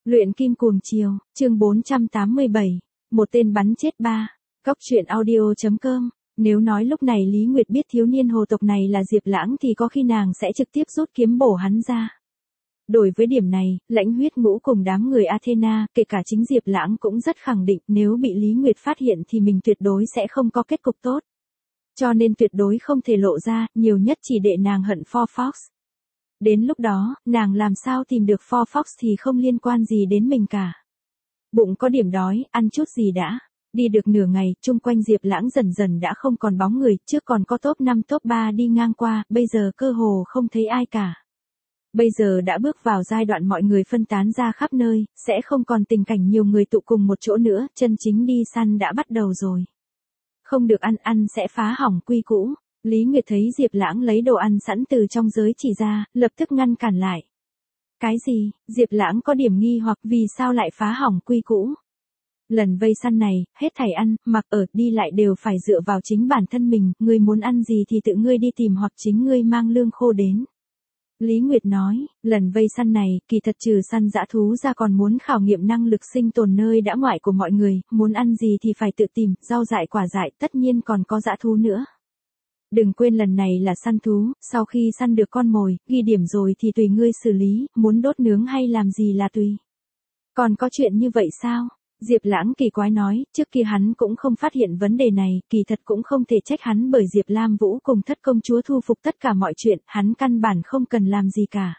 Luyện kim cuồng chiều, chương 487, một tên bắn chết ba. Góc truyện audio.com. Nếu nói lúc này Lý Nguyệt biết thiếu niên hồ tộc này là Diệp Lãng thì có khi nàng sẽ trực tiếp rút kiếm bổ hắn ra. Đối với điểm này, Lãnh Huyết Ngũ cùng đám người Athena, kể cả chính Diệp Lãng cũng rất khẳng định nếu bị Lý Nguyệt phát hiện thì mình tuyệt đối sẽ không có kết cục tốt. Cho nên tuyệt đối không thể lộ ra, nhiều nhất chỉ để nàng hận For Fox. Đến lúc đó, nàng làm sao tìm được For Fox thì không liên quan gì đến mình cả. Bụng có điểm đói, ăn chút gì đã. Đi được nửa ngày, chung quanh Diệp Lãng dần dần đã không còn bóng người, trước còn có top 5 top 3 đi ngang qua, bây giờ cơ hồ không thấy ai cả. Bây giờ đã bước vào giai đoạn mọi người phân tán ra khắp nơi, sẽ không còn tình cảnh nhiều người tụ cùng một chỗ nữa, chân chính đi săn đã bắt đầu rồi. Không được ăn sẽ phá hỏng quy củ. Lý Nguyệt thấy Diệp Lãng lấy đồ ăn sẵn từ trong giới chỉ ra, lập tức ngăn cản lại. Cái gì? Diệp Lãng có điểm nghi hoặc vì sao lại phá hỏng quy củ. Lần vây săn này, hết thảy ăn, mặc ở, đi lại đều phải dựa vào chính bản thân mình, ngươi muốn ăn gì thì tự ngươi đi tìm hoặc chính ngươi mang lương khô đến. Lý Nguyệt nói, lần vây săn này, kỳ thật trừ săn dã thú ra còn muốn khảo nghiệm năng lực sinh tồn nơi đã ngoại của mọi người, muốn ăn gì thì phải tự tìm, rau dại quả dại, tất nhiên còn có dã thú nữa. Đừng quên lần này là săn thú, sau khi săn được con mồi, ghi điểm rồi thì tùy ngươi xử lý, muốn đốt nướng hay làm gì là tùy. Còn có chuyện như vậy sao? Diệp Lãng kỳ quái nói, trước kia hắn cũng không phát hiện vấn đề này, kỳ thật cũng không thể trách hắn bởi Diệp Lam Vũ cùng thất công chúa thu phục tất cả mọi chuyện, hắn căn bản không cần làm gì cả.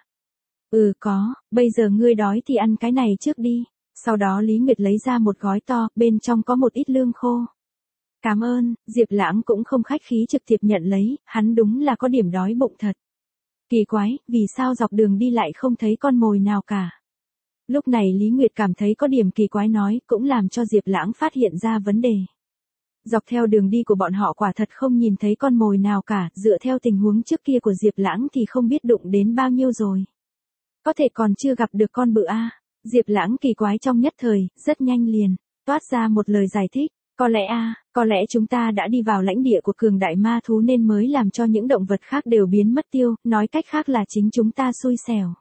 Có, bây giờ ngươi đói thì ăn cái này trước đi. Sau đó Lý Nguyệt lấy ra một gói to, bên trong có một ít lương khô. Cảm ơn, Diệp Lãng cũng không khách khí trực tiếp nhận lấy, hắn đúng là có điểm đói bụng thật. Kỳ quái, vì sao dọc đường đi lại không thấy con mồi nào cả. Lúc này Lý Nguyệt cảm thấy có điểm kỳ quái nói, cũng làm cho Diệp Lãng phát hiện ra vấn đề. Dọc theo đường đi của bọn họ quả thật không nhìn thấy con mồi nào cả, dựa theo tình huống trước kia của Diệp Lãng thì không biết đụng đến bao nhiêu rồi. Có thể còn chưa gặp được con bự a. Diệp Lãng kỳ quái trong nhất thời, rất nhanh liền toát ra một lời giải thích. Có lẽ chúng ta đã đi vào lãnh địa của cường đại ma thú nên mới làm cho những động vật khác đều biến mất tiêu, nói cách khác là chính chúng ta xui xẻo.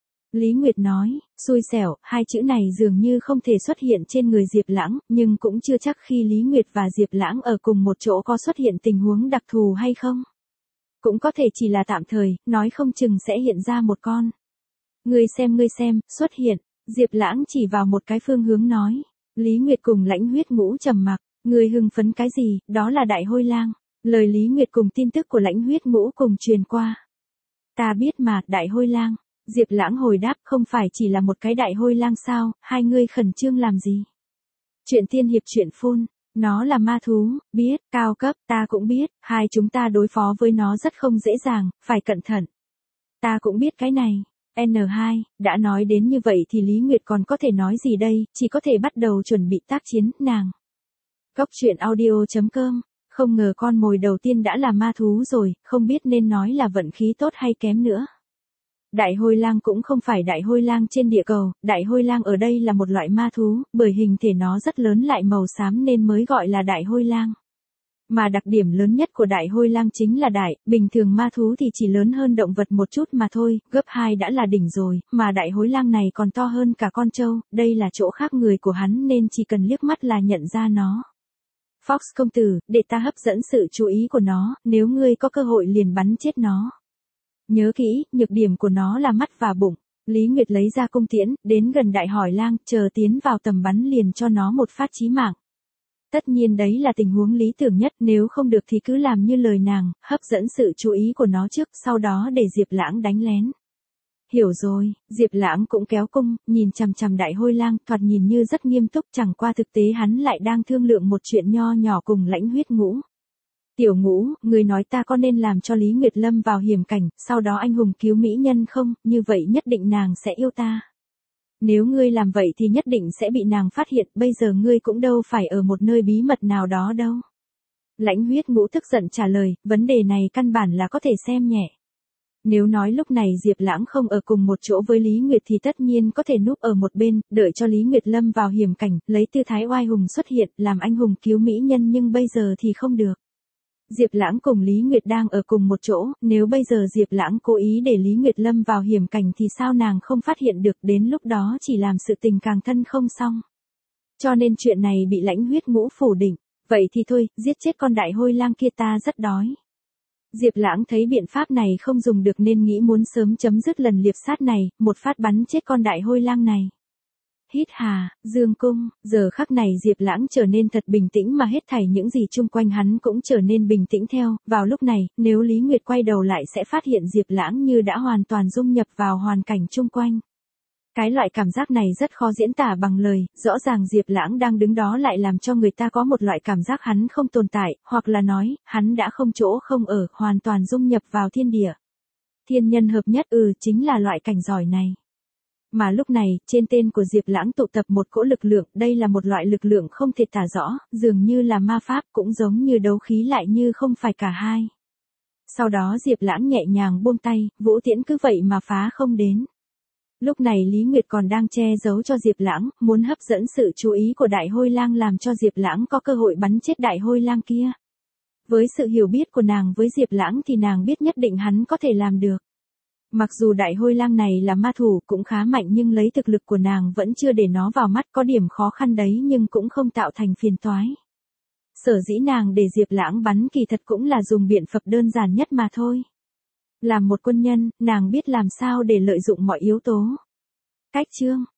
Lý Nguyệt nói, xui xẻo, hai chữ này dường như không thể xuất hiện trên người Diệp Lãng, nhưng cũng chưa chắc khi Lý Nguyệt và Diệp Lãng ở cùng một chỗ có xuất hiện tình huống đặc thù hay không. Cũng có thể chỉ là tạm thời, nói không chừng sẽ hiện ra một con. Ngươi xem, xuất hiện, Diệp Lãng chỉ vào một cái phương hướng nói. Lý Nguyệt cùng Lãnh Huyết Ngũ trầm mặc, ngươi hưng phấn cái gì, đó là đại hôi lang. Lời Lý Nguyệt cùng tin tức của Lãnh Huyết Ngũ cùng truyền qua. Ta biết mà, đại hôi lang. Diệp Lãng hồi đáp, không phải chỉ là một cái đại hôi lang sao, hai ngươi khẩn trương làm gì? Chuyện tiên hiệp chuyện phun, nó là ma thú, biết, cao cấp, ta cũng biết, hai chúng ta đối phó với nó rất không dễ dàng, phải cẩn thận. Ta cũng biết cái này. N2, đã nói đến như vậy thì Lý Nguyệt còn có thể nói gì đây, chỉ có thể bắt đầu chuẩn bị tác chiến, nàng. Góc truyện audio.com, không ngờ con mồi đầu tiên đã là ma thú rồi, không biết nên nói là vận khí tốt hay kém nữa. Đại hôi lang cũng không phải đại hôi lang trên địa cầu, đại hôi lang ở đây là một loại ma thú, bởi hình thể nó rất lớn lại màu xám nên mới gọi là đại hôi lang. Mà đặc điểm lớn nhất của đại hôi lang chính là bình thường ma thú thì chỉ lớn hơn động vật một chút mà thôi, gấp 2 đã là đỉnh rồi, mà đại hôi lang này còn to hơn cả con trâu, đây là chỗ khác người của hắn nên chỉ cần liếc mắt là nhận ra nó. Fox công tử, để ta hấp dẫn sự chú ý của nó, nếu ngươi có cơ hội liền bắn chết nó. Nhớ kỹ, nhược điểm của nó là mắt và bụng. Lý Nguyệt lấy ra cung tiễn, đến gần đại hôi lang, chờ tiến vào tầm bắn liền cho nó một phát chí mạng. Tất nhiên đấy là tình huống lý tưởng nhất, nếu không được thì cứ làm như lời nàng, hấp dẫn sự chú ý của nó trước, sau đó để Diệp Lãng đánh lén. Hiểu rồi, Diệp Lãng cũng kéo cung, nhìn chằm chằm đại hôi lang, thoạt nhìn như rất nghiêm túc, chẳng qua thực tế hắn lại đang thương lượng một chuyện nho nhỏ cùng Lãnh Huyết Ngũ. Tiểu Ngũ, người nói ta có nên làm cho Lý Nguyệt lâm vào hiểm cảnh, sau đó anh hùng cứu mỹ nhân không, như vậy nhất định nàng sẽ yêu ta. Nếu ngươi làm vậy thì nhất định sẽ bị nàng phát hiện, bây giờ ngươi cũng đâu phải ở một nơi bí mật nào đó đâu. Lãnh Huyết Ngũ tức giận trả lời, vấn đề này căn bản là có thể xem nhẹ. Nếu nói lúc này Diệp Lãng không ở cùng một chỗ với Lý Nguyệt thì tất nhiên có thể núp ở một bên, đợi cho Lý Nguyệt lâm vào hiểm cảnh, lấy tư thái oai hùng xuất hiện, làm anh hùng cứu mỹ nhân nhưng bây giờ thì không được. Diệp Lãng cùng Lý Nguyệt đang ở cùng một chỗ, nếu bây giờ Diệp Lãng cố ý để Lý Nguyệt lâm vào hiểm cảnh thì sao nàng không phát hiện được, đến lúc đó chỉ làm sự tình càng thân không xong. Cho nên chuyện này bị Lãnh Huyết Ngũ phủ định, vậy thì thôi, giết chết con đại hôi lang kia, ta rất đói. Diệp Lãng thấy biện pháp này không dùng được nên nghĩ muốn sớm chấm dứt lần liệp sát này, một phát bắn chết con đại hôi lang này. Hít hà, dương cung, giờ khắc này Diệp Lãng trở nên thật bình tĩnh mà hết thảy những gì chung quanh hắn cũng trở nên bình tĩnh theo, vào lúc này, nếu Lý Nguyệt quay đầu lại sẽ phát hiện Diệp Lãng như đã hoàn toàn dung nhập vào hoàn cảnh chung quanh. Cái loại cảm giác này rất khó diễn tả bằng lời, rõ ràng Diệp Lãng đang đứng đó lại làm cho người ta có một loại cảm giác hắn không tồn tại, hoặc là nói, hắn đã không chỗ không ở, hoàn toàn dung nhập vào thiên địa. Thiên nhân hợp nhất, chính là loại cảnh giỏi này. Mà lúc này, trên tên của Diệp Lãng tụ tập một cỗ lực lượng, đây là một loại lực lượng không thể tả rõ, dường như là ma pháp cũng giống như đấu khí lại như không phải cả hai. Sau đó Diệp Lãng nhẹ nhàng buông tay, vũ tiễn cứ vậy mà phá không đến. Lúc này Lý Nguyệt còn đang che giấu cho Diệp Lãng, muốn hấp dẫn sự chú ý của đại hôi lang làm cho Diệp Lãng có cơ hội bắn chết đại hôi lang kia. Với sự hiểu biết của nàng với Diệp Lãng thì nàng biết nhất định hắn có thể làm được. Mặc dù đại hôi lang này là ma thủ cũng khá mạnh nhưng lấy thực lực của nàng vẫn chưa để nó vào mắt, có điểm khó khăn đấy nhưng cũng không tạo thành phiền toái. Sở dĩ nàng để Diệp Lãng bắn kỳ thật cũng là dùng biện pháp đơn giản nhất mà thôi. Làm một quân nhân, nàng biết làm sao để lợi dụng mọi yếu tố. Cách chương